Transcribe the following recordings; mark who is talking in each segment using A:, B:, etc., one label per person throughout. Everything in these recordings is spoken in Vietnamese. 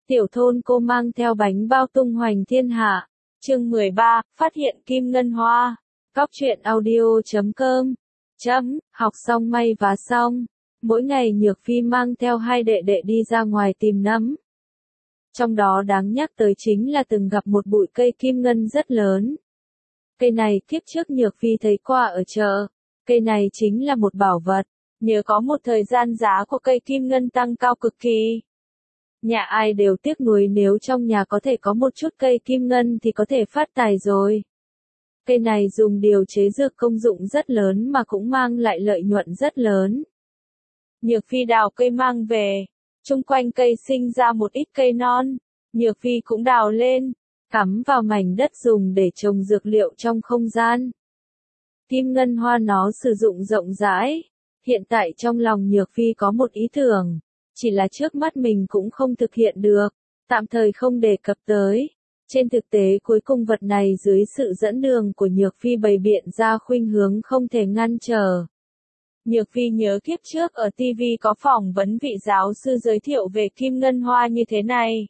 A: Tiểu thôn cô mang theo bánh bao tung hoành thiên hạ. Chương 13, phát hiện kim ngân hoa. Cóc truyện audio.com. Học xong may vá xong. Mỗi ngày Nhược Phi mang theo hai đệ đệ đi ra ngoài tìm nấm. Trong đó đáng nhắc tới chính là từng gặp một bụi cây kim ngân rất lớn. Cây này kiếp trước Nhược Phi thấy qua ở chợ. Cây này chính là một bảo vật. Nhớ có một thời gian giá của cây kim ngân tăng cao cực kỳ. Nhà ai đều tiếc nuối nếu trong nhà có thể có một chút cây kim ngân thì có thể phát tài rồi. Cây này dùng điều chế dược công dụng rất lớn mà cũng mang lại lợi nhuận rất lớn. Nhược Phi đào cây mang về, chung quanh cây sinh ra một ít cây non, Nhược Phi cũng đào lên, cắm vào mảnh đất dùng để trồng dược liệu trong không gian. Kim ngân hoa nó sử dụng rộng rãi, hiện tại trong lòng Nhược Phi có một ý tưởng. Chỉ là trước mắt mình cũng không thực hiện được, tạm thời không đề cập tới. Trên thực tế cuối cùng vật này dưới sự dẫn đường của Nhược Phi bày biện ra khuynh hướng không thể ngăn trở. Nhược Phi nhớ kiếp trước ở TV có phỏng vấn vị giáo sư giới thiệu về kim ngân hoa như thế này.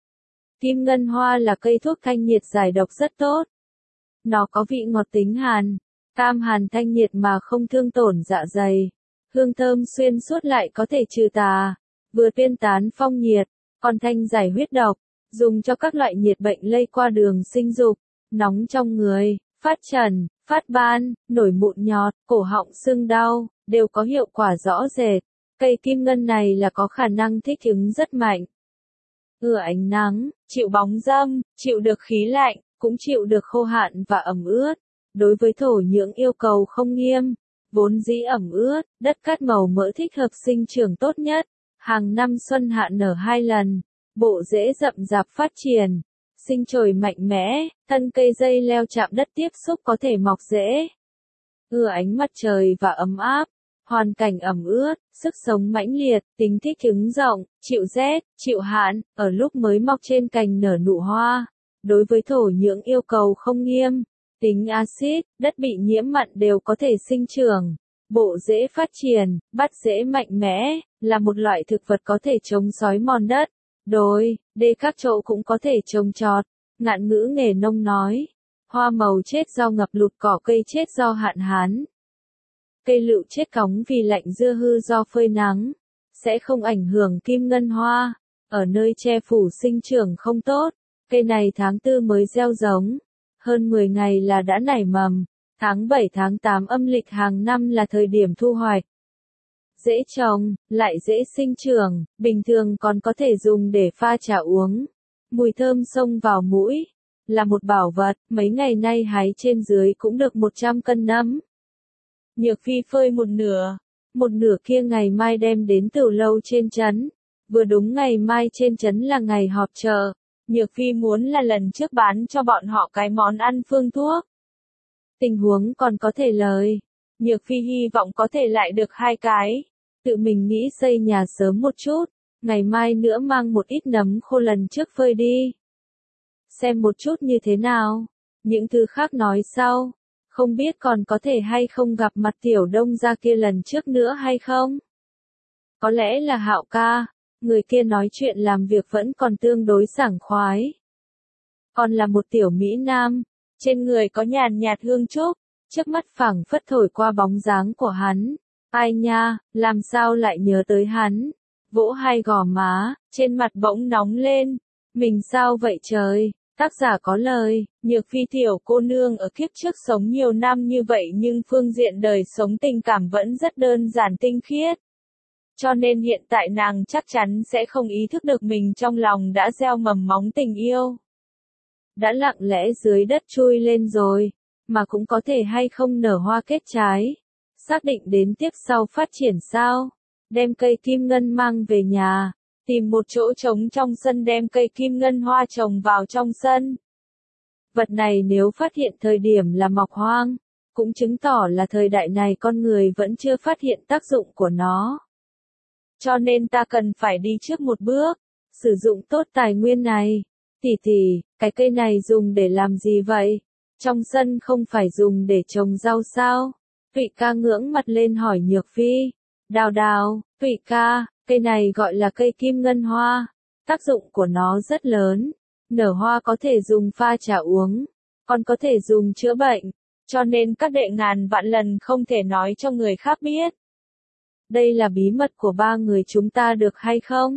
A: Kim ngân hoa là cây thuốc thanh nhiệt giải độc rất tốt. Nó có vị ngọt tính hàn, cam hàn thanh nhiệt mà không thương tổn dạ dày. Hương thơm xuyên suốt lại có thể trừ tà. Vừa tuyên tán phong nhiệt, còn thanh giải huyết độc, dùng cho các loại nhiệt bệnh lây qua đường sinh dục, nóng trong người, phát trần, phát ban, nổi mụn nhọt, cổ họng sưng đau, đều có hiệu quả rõ rệt. Cây kim ngân này là có khả năng thích ứng rất mạnh. Ưa ánh nắng, chịu bóng râm, chịu được khí lạnh, cũng chịu được khô hạn và ẩm ướt. Đối với thổ nhưỡng yêu cầu không nghiêm, vốn dĩ ẩm ướt, đất cát màu mỡ thích hợp sinh trưởng tốt nhất. Hàng năm xuân hạ nở 2 lần, bộ rễ rậm rạp phát triển, sinh trồi mạnh mẽ, thân cây dây leo chạm đất tiếp xúc có thể mọc rễ. Ưa ánh mặt trời và ấm áp, hoàn cảnh ẩm ướt, sức sống mãnh liệt, tính thích ứng rộng, chịu rét, chịu hạn, ở lúc mới mọc trên cành nở nụ hoa. Đối với thổ nhưỡng yêu cầu không nghiêm, tính axit, đất bị nhiễm mặn đều có thể sinh trưởng. Bộ rễ phát triển, bắt rễ mạnh mẽ, là một loại thực vật có thể chống xói mòn đất. Đồi, đê các chỗ cũng có thể trồng trọt. Ngạn ngữ nghề nông nói, hoa màu chết do ngập lụt, cỏ cây chết do hạn hán. Cây lựu chết cóng vì lạnh, dưa hư do phơi nắng, sẽ không ảnh hưởng kim ngân hoa. Ở nơi che phủ sinh trưởng không tốt, cây này tháng 4 mới gieo giống, hơn 10 ngày là đã nảy mầm. Tháng 7 tháng 8 âm lịch hàng năm là thời điểm thu hoạch. Dễ trồng, lại dễ sinh trưởng, bình thường còn có thể dùng để pha trà uống. Mùi thơm xông vào mũi, là một bảo vật, mấy ngày nay hái trên dưới cũng được 100 cân nấm. Nhược Phi phơi một nửa kia ngày mai đem đến tửu lâu trên trấn. Vừa đúng ngày mai trên trấn là ngày họp chợ, Nhược Phi muốn là lần trước bán cho bọn họ cái món ăn phương thuốc. Tình huống còn có thể lời. Nhược Phi hy vọng có thể lại được 2 cái. Tự mình nghĩ xây nhà sớm một chút. Ngày mai nữa mang một ít nấm khô lần trước phơi đi. Xem một chút như thế nào. Những thứ khác nói sau. Không biết còn có thể hay không gặp mặt Tiểu Đông gia kia lần trước nữa hay không? Có lẽ là Hạo ca. Người kia nói chuyện làm việc vẫn còn tương đối sảng khoái. Còn là một tiểu Mỹ Nam. Trên người có nhàn nhạt hương trúc, trước mắt phảng phất thổi qua bóng dáng của hắn. Ai nha, làm sao lại nhớ tới hắn? Vỗ hai gò má, trên mặt bỗng nóng lên. Mình sao vậy trời? Tác giả có lời, Nhược Phi tiểu cô nương ở kiếp trước sống nhiều năm như vậy nhưng phương diện đời sống tình cảm vẫn rất đơn giản tinh khiết. Cho nên hiện tại nàng chắc chắn sẽ không ý thức được mình trong lòng đã gieo mầm móng tình yêu. Đã lặng lẽ dưới đất chui lên rồi, mà cũng có thể hay không nở hoa kết trái. Xác định đến tiếp sau phát triển sao? Đem cây kim ngân mang về nhà, tìm một chỗ trống trong sân đem cây kim ngân hoa trồng vào trong sân. Vật này nếu phát hiện thời điểm là mọc hoang, cũng chứng tỏ là thời đại này con người vẫn chưa phát hiện tác dụng của nó. Cho nên ta cần phải đi trước một bước, sử dụng tốt tài nguyên này. Tỷ, cái cây này dùng để làm gì vậy? Trong sân không phải dùng để trồng rau sao? Vị ca ngưỡng mặt lên hỏi Nhược Phi. Đào, Vị ca, cây này gọi là cây kim ngân hoa. Tác dụng của nó rất lớn. Nở hoa có thể dùng pha trà uống, còn có thể dùng chữa bệnh, cho nên các đệ ngàn vạn lần không thể nói cho người khác biết. Đây là bí mật của ba người chúng ta được hay không?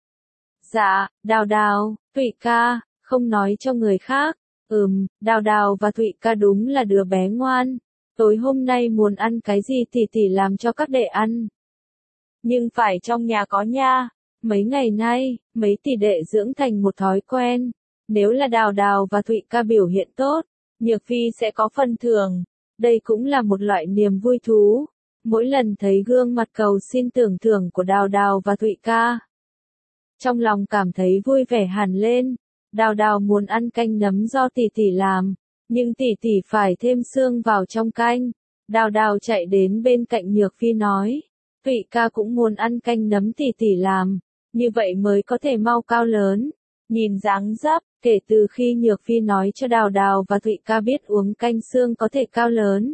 A: Dạ, Đào Đào, Thụy ca, không nói cho người khác. Đào Đào và Thụy ca đúng là đứa bé ngoan. Tối hôm nay muốn ăn cái gì tỷ tỷ làm cho các đệ ăn. Nhưng phải trong nhà có nha. Mấy ngày nay, mấy tỷ đệ dưỡng thành một thói quen. Nếu là Đào Đào và Thụy ca biểu hiện tốt, Nhược Phi sẽ có phần thưởng. Đây cũng là một loại niềm vui thú. Mỗi lần thấy gương mặt cầu xin tưởng thưởng của Đào Đào và Thụy ca, trong lòng cảm thấy vui vẻ hẳn lên. Đào Đào muốn ăn canh nấm do tỷ tỷ làm, nhưng tỷ tỷ phải thêm xương vào trong canh. Đào Đào chạy đến bên cạnh Nhược Phi nói, Thụy ca cũng muốn ăn canh nấm tỷ tỷ làm, như vậy mới có thể mau cao lớn. Nhìn dáng dấp, kể từ khi Nhược Phi nói cho Đào Đào và Thụy ca biết uống canh xương có thể cao lớn,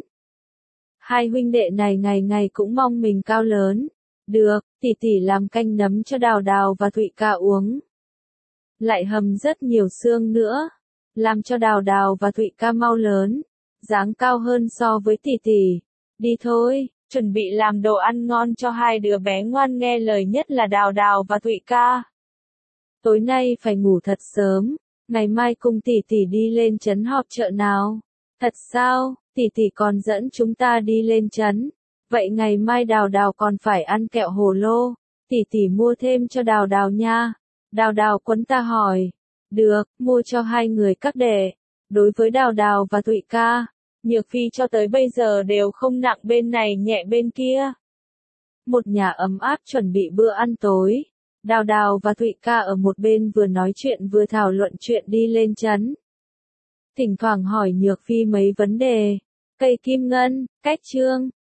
A: hai huynh đệ này ngày ngày cũng mong mình cao lớn. Được, tỷ tỷ làm canh nấm cho Đào Đào và Thụy ca uống. Lại hầm rất nhiều xương nữa, làm cho Đào Đào và Thụy ca mau lớn, dáng cao hơn so với tỷ tỷ. Đi thôi, chuẩn bị làm đồ ăn ngon cho hai đứa bé ngoan nghe lời nhất là Đào Đào và Thụy ca. Tối nay phải ngủ thật sớm, ngày mai cùng tỷ tỷ đi lên trấn họp chợ nào. Thật sao, tỷ tỷ còn dẫn chúng ta đi lên trấn. Vậy ngày mai Đào Đào còn phải ăn kẹo hồ lô, tỷ tỷ mua thêm cho Đào Đào nha. Đào Đào quấn ta hỏi, được, mua cho hai người các đệ. Đối với Đào Đào và Thụy ca, Nhược Phi cho tới bây giờ đều không nặng bên này nhẹ bên kia. Một nhà ấm áp chuẩn bị bữa ăn tối. Đào Đào và Thụy ca ở một bên vừa nói chuyện vừa thảo luận chuyện đi lên trấn. Thỉnh thoảng hỏi Nhược Phi mấy vấn đề. Cây kim ngân, cách chương.